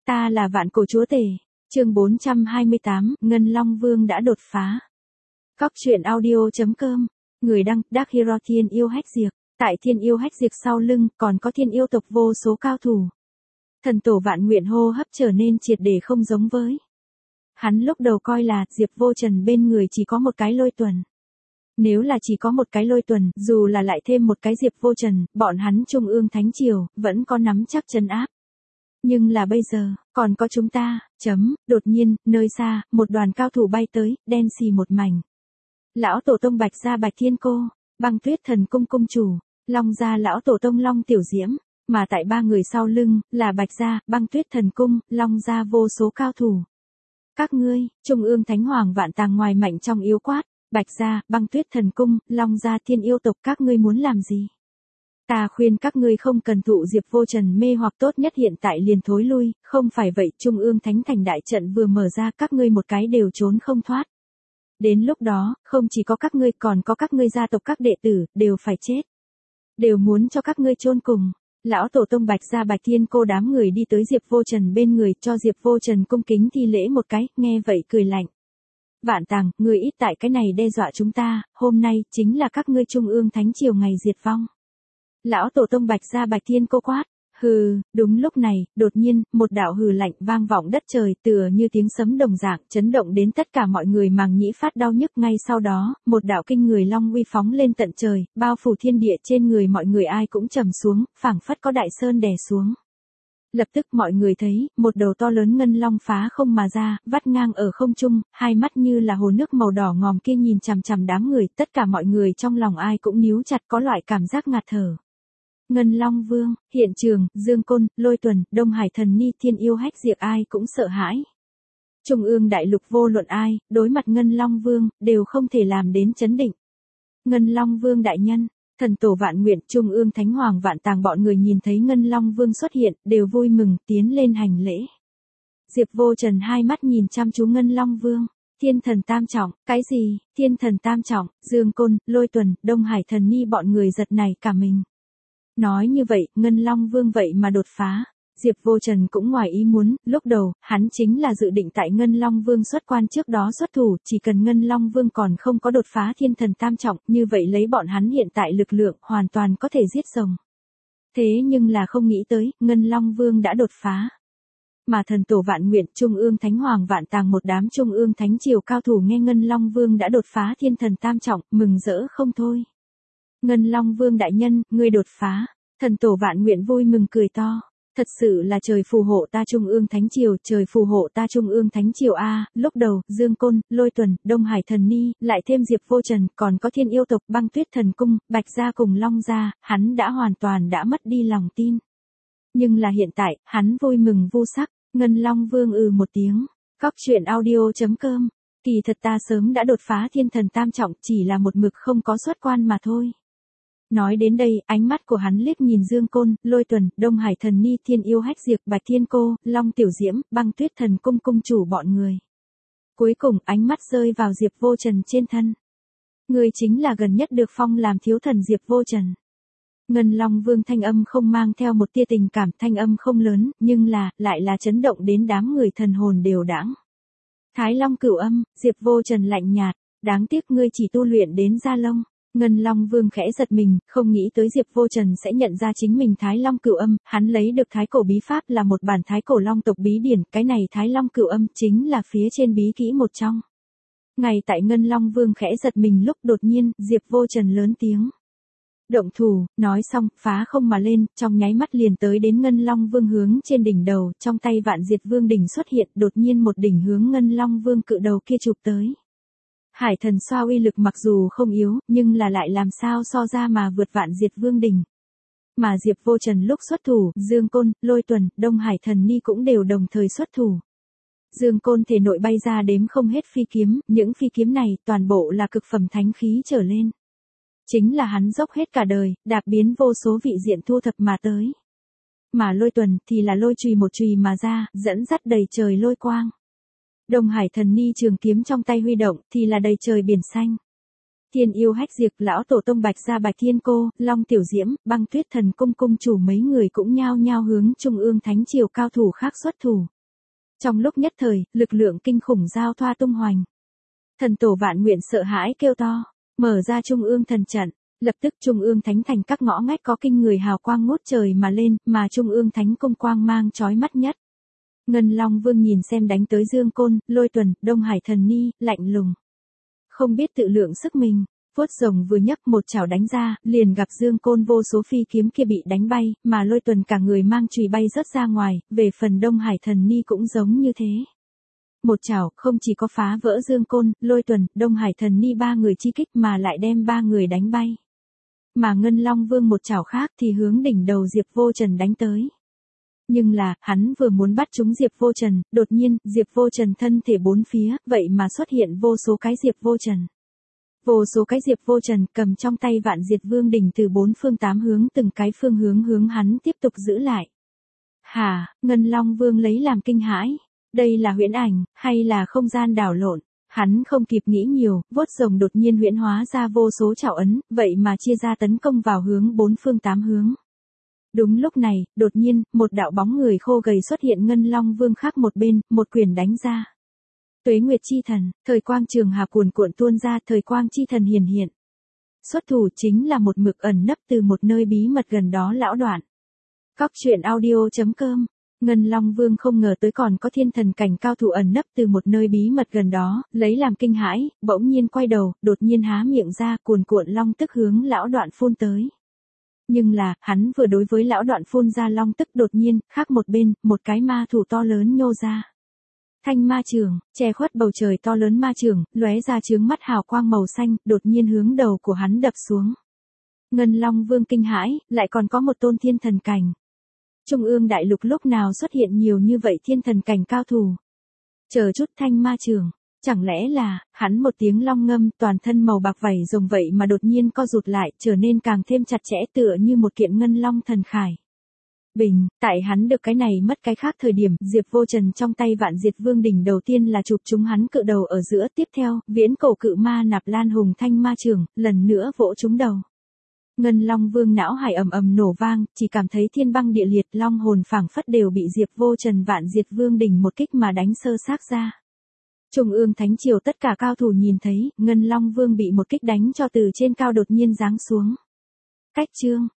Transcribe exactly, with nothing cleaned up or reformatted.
Ta là vạn cổ chúa tể. Chương bốn trăm hai mươi tám, Ngân Long Vương đã đột phá. Cóc truyện audio chấm com. Người đăng, Dark Hero Thiên Yêu Hách Diệp. Tại Thiên Yêu Hách Diệp sau lưng, còn có thiên yêu tộc vô số cao thủ. Thần tổ vạn nguyện hô hấp trở nên triệt để không giống với. Hắn lúc đầu coi là, Diệp Vô Trần bên người chỉ có một cái Lôi Tuần. Nếu là chỉ có một cái Lôi Tuần, dù là lại thêm một cái Diệp Vô Trần, bọn hắn Trung ương Thánh Triều, vẫn có nắm chắc trấn áp. Nhưng là bây giờ, còn có chúng ta, chấm, đột nhiên, nơi xa, một đoàn cao thủ bay tới, đen xì một mảnh. Lão tổ tông Bạch Gia Bạch Thiên Cô, Băng Tuyết Thần Cung cung chủ, Long Gia lão tổ tông Long Tiểu Diễm, mà tại ba người sau lưng, là Bạch Gia, Băng Tuyết Thần Cung, Long Gia vô số cao thủ. Các ngươi, Trung ương Thánh Hoàng vạn tàng ngoài mạnh trong yếu quát, Bạch Gia, Băng Tuyết Thần Cung, Long Gia thiên yêu tộc các ngươi muốn làm gì? Ta khuyên các ngươi không cần thụ Diệp Vô Trần mê hoặc tốt nhất hiện tại liền thối lui, không phải vậy Trung ương Thánh Thành đại trận vừa mở ra các ngươi một cái đều trốn không thoát. Đến lúc đó, không chỉ có các ngươi còn có các ngươi gia tộc các đệ tử, đều phải chết. Đều muốn cho các ngươi chôn cùng. Lão tổ tông Bạch Gia Bạch Thiên Cô đám người đi tới Diệp Vô Trần bên người cho Diệp Vô Trần cung kính thi lễ một cái, nghe vậy cười lạnh. Vạn Tàng, ngươi ít tại cái này đe dọa chúng ta, hôm nay chính là các ngươi Trung ương Thánh Triều ngày diệt vong. Lão tổ tông Bạch Gia Bạch Thiên Cô quát, hừ, đúng lúc này, đột nhiên, một đạo hừ lạnh vang vọng đất trời tựa như tiếng sấm đồng dạng, chấn động đến tất cả mọi người màng nhĩ phát đau nhức ngay sau đó, một đạo kinh người long uy phóng lên tận trời, bao phủ thiên địa trên người mọi người ai cũng trầm xuống, phảng phất có đại sơn đè xuống. Lập tức mọi người thấy, một đầu to lớn ngân long phá không mà ra, vắt ngang ở không trung, hai mắt như là hồ nước màu đỏ ngòm kia nhìn chằm chằm đám người, tất cả mọi người trong lòng ai cũng níu chặt có loại cảm giác ngạt thở. Ngân Long Vương, hiện trường, Dương Côn, Lôi Tuần, Đông Hải Thần Ni Thiên Yêu Hách Diệp ai cũng sợ hãi. Trung ương đại lục vô luận ai, đối mặt Ngân Long Vương, đều không thể làm đến chấn định. Ngân Long Vương đại nhân, thần tổ vạn nguyện, Trung ương Thánh Hoàng vạn tàng bọn người nhìn thấy Ngân Long Vương xuất hiện, đều vui mừng, tiến lên hành lễ. Diệp Vô Trần hai mắt nhìn chăm chú Ngân Long Vương. Thiên thần tam trọng, cái gì, thiên thần tam trọng, Dương Côn, Lôi Tuần, Đông Hải Thần Ni bọn người giật này cả mình. Nói như vậy, Ngân Long Vương vậy mà đột phá. Diệp Vô Trần cũng ngoài ý muốn, lúc đầu, hắn chính là dự định tại Ngân Long Vương xuất quan trước đó xuất thủ, chỉ cần Ngân Long Vương còn không có đột phá thiên thần tam trọng, như vậy lấy bọn hắn hiện tại lực lượng, hoàn toàn có thể giết rồng. Thế nhưng là không nghĩ tới, Ngân Long Vương đã đột phá. Mà thần tổ vạn nguyện, Trung ương Thánh Hoàng vạn tàng một đám Trung ương Thánh Triều cao thủ nghe Ngân Long Vương đã đột phá thiên thần tam trọng, mừng rỡ không thôi. Ngân Long Vương đại nhân, ngươi đột phá. Thần tổ vạn nguyện vui mừng cười to. Thật sự là trời phù hộ ta Trung ương Thánh Triều, trời phù hộ ta Trung ương Thánh Triều a. Lúc đầu, Dương Côn, Lôi Tuần, Đông Hải Thần Ni, lại thêm Diệp Vô Trần, còn có thiên yêu tộc Băng Tuyết Thần Cung, Bạch Gia cùng Long Gia, hắn đã hoàn toàn đã mất đi lòng tin. Nhưng là hiện tại, hắn vui mừng vô sắc. Ngân Long Vương ừ một tiếng. Cóc truyện audio chấm com. Kỳ thật ta sớm đã đột phá thiên thần tam trọng, chỉ là một mực không có xuất quan mà thôi. Nói đến đây, ánh mắt của hắn liếc nhìn Dương Côn, Lôi Tuần, Đông Hải Thần Ni Thiên Yêu Hách Diệp Bạch Thiên Cô, Long Tiểu Diễm, Băng Tuyết Thần Cung cung chủ bọn người. Cuối cùng ánh mắt rơi vào Diệp Vô Trần trên thân. Người chính là gần nhất được phong làm thiếu thần Diệp Vô Trần. Ngân Long Vương thanh âm không mang theo một tia tình cảm, thanh âm không lớn, nhưng là, lại là chấn động đến đám người thần hồn đều đãng. Thái Long Cửu Âm, Diệp Vô Trần lạnh nhạt, đáng tiếc ngươi chỉ tu luyện đến Gia Long. Ngân Long Vương khẽ giật mình, không nghĩ tới Diệp Vô Trần sẽ nhận ra chính mình Thái Long Cửu Âm, hắn lấy được Thái Cổ Bí Pháp là một bản Thái Cổ Long tộc bí điển, cái này Thái Long Cửu Âm chính là phía trên bí kỹ một trong. Ngay tại Ngân Long Vương khẽ giật mình lúc đột nhiên, Diệp Vô Trần lớn tiếng. Động thủ, nói xong, phá không mà lên, trong nháy mắt liền tới đến Ngân Long Vương hướng trên đỉnh đầu, trong tay Vạn Diệt Vương đỉnh xuất hiện, đột nhiên một đỉnh hướng Ngân Long Vương cự đầu kia chụp tới. Hải thần xoa uy lực mặc dù không yếu, nhưng là lại làm sao so ra mà vượt Vạn Diệt Vương đỉnh. Mà Diệp Vô Trần lúc xuất thủ, Dương Côn, Lôi Tuần, Đông Hải Thần Ni cũng đều đồng thời xuất thủ. Dương Côn thể nội bay ra đếm không hết phi kiếm, những phi kiếm này toàn bộ là cực phẩm thánh khí trở lên. Chính là hắn dốc hết cả đời, đạp biến vô số vị diện thu thập mà tới. Mà Lôi Tuần thì là lôi chùy một chùy mà ra, dẫn dắt đầy trời lôi quang. Đông Hải Thần Ni trường kiếm trong tay huy động, thì là đầy trời biển xanh. Thiên Yêu Hách Diệp, lão tổ tông Bạch Gia Bạch Thiên Cô, Long Tiểu Diễm, Băng Tuyết Thần Cung cung chủ mấy người cũng nhao nhao hướng Trung ương Thánh Triều cao thủ khác xuất thủ. Trong lúc nhất thời, lực lượng kinh khủng giao thoa tung hoành. Thần tổ vạn nguyện sợ hãi kêu to, mở ra trung ương thần trận, lập tức trung ương thánh thành các ngõ ngách có kinh người hào quang ngút trời mà lên, mà trung ương thánh cung quang mang chói mắt nhất. Ngân Long Vương nhìn xem đánh tới Dương Côn, Lôi Tuần, Đông Hải Thần Ni, lạnh lùng. Không biết tự lượng sức mình, vuốt rồng vừa nhấc một chảo đánh ra, liền gặp Dương Côn vô số phi kiếm kia bị đánh bay, mà Lôi Tuần cả người mang chùy bay rớt ra ngoài, về phần Đông Hải Thần Ni cũng giống như thế. Một chảo không chỉ có phá vỡ Dương Côn, Lôi Tuần, Đông Hải Thần Ni ba người chi kích mà lại đem ba người đánh bay. Mà Ngân Long Vương một chảo khác thì hướng đỉnh đầu Diệp Vô Trần đánh tới. Nhưng là, hắn vừa muốn bắt trúng Diệp Vô Trần, đột nhiên, Diệp Vô Trần thân thể bốn phía, vậy mà xuất hiện vô số cái Diệp Vô Trần. Vô số cái Diệp Vô Trần cầm trong tay Vạn Diệt Vương đỉnh từ bốn phương tám hướng từng cái phương hướng hướng hắn tiếp tục giữ lại. Hả, Ngân Long Vương lấy làm kinh hãi. Đây là huyễn ảnh, hay là không gian đảo lộn? Hắn không kịp nghĩ nhiều, vuốt rồng đột nhiên huyễn hóa ra vô số chảo ấn, vậy mà chia ra tấn công vào hướng bốn phương tám hướng. Đúng lúc này, đột nhiên, một đạo bóng người khô gầy xuất hiện Ngân Long Vương khác một bên, một quyền đánh ra. Tuế Nguyệt Chi Thần, thời quang trường hà cuồn cuộn tuôn ra, thời quang chi thần hiển hiện. Xuất thủ chính là một mực ẩn nấp từ một nơi bí mật gần đó lão đoạn. Cóc truyện audio chấm com. Ngân Long Vương không ngờ tới còn có thiên thần cảnh cao thủ ẩn nấp từ một nơi bí mật gần đó, lấy làm kinh hãi, bỗng nhiên quay đầu, đột nhiên há miệng ra, cuồn cuộn long tức hướng lão đoạn phun tới. Nhưng là, hắn vừa đối với lão đoạn phun ra long tức đột nhiên, khác một bên, một cái ma thủ to lớn nhô ra. Thanh ma trường, che khuất bầu trời to lớn ma trường, lóe ra chướng mắt hào quang màu xanh, đột nhiên hướng đầu của hắn đập xuống. Ngân Long Vương kinh hãi, lại còn có một tôn thiên thần cảnh. Trung ương đại lục lúc nào xuất hiện nhiều như vậy thiên thần cảnh cao thủ. Chờ chút thanh ma trường, chẳng lẽ là, hắn một tiếng long ngâm toàn thân màu bạc vảy rồng vậy mà đột nhiên co rụt lại trở nên càng thêm chặt chẽ tựa như một kiện ngân long thần khải. Bình, tại hắn được cái này mất cái khác thời điểm, Diệp Vô Trần trong tay Vạn Diệt Vương đỉnh đầu tiên là chụp chúng hắn cự đầu ở giữa, tiếp theo, viễn cổ cự ma nạp lan hùng thanh ma trường, lần nữa vỗ chúng đầu. Ngân Long Vương não hải ầm ầm nổ vang, chỉ cảm thấy thiên băng địa liệt, long hồn phảng phất đều bị Diệp Vô Trần Vạn Diệt Vương đỉnh một kích mà đánh sơ xác ra. Trung ương thánh triều tất cả cao thủ nhìn thấy, Ngân Long Vương bị một kích đánh cho từ trên cao đột nhiên giáng xuống. Cách chương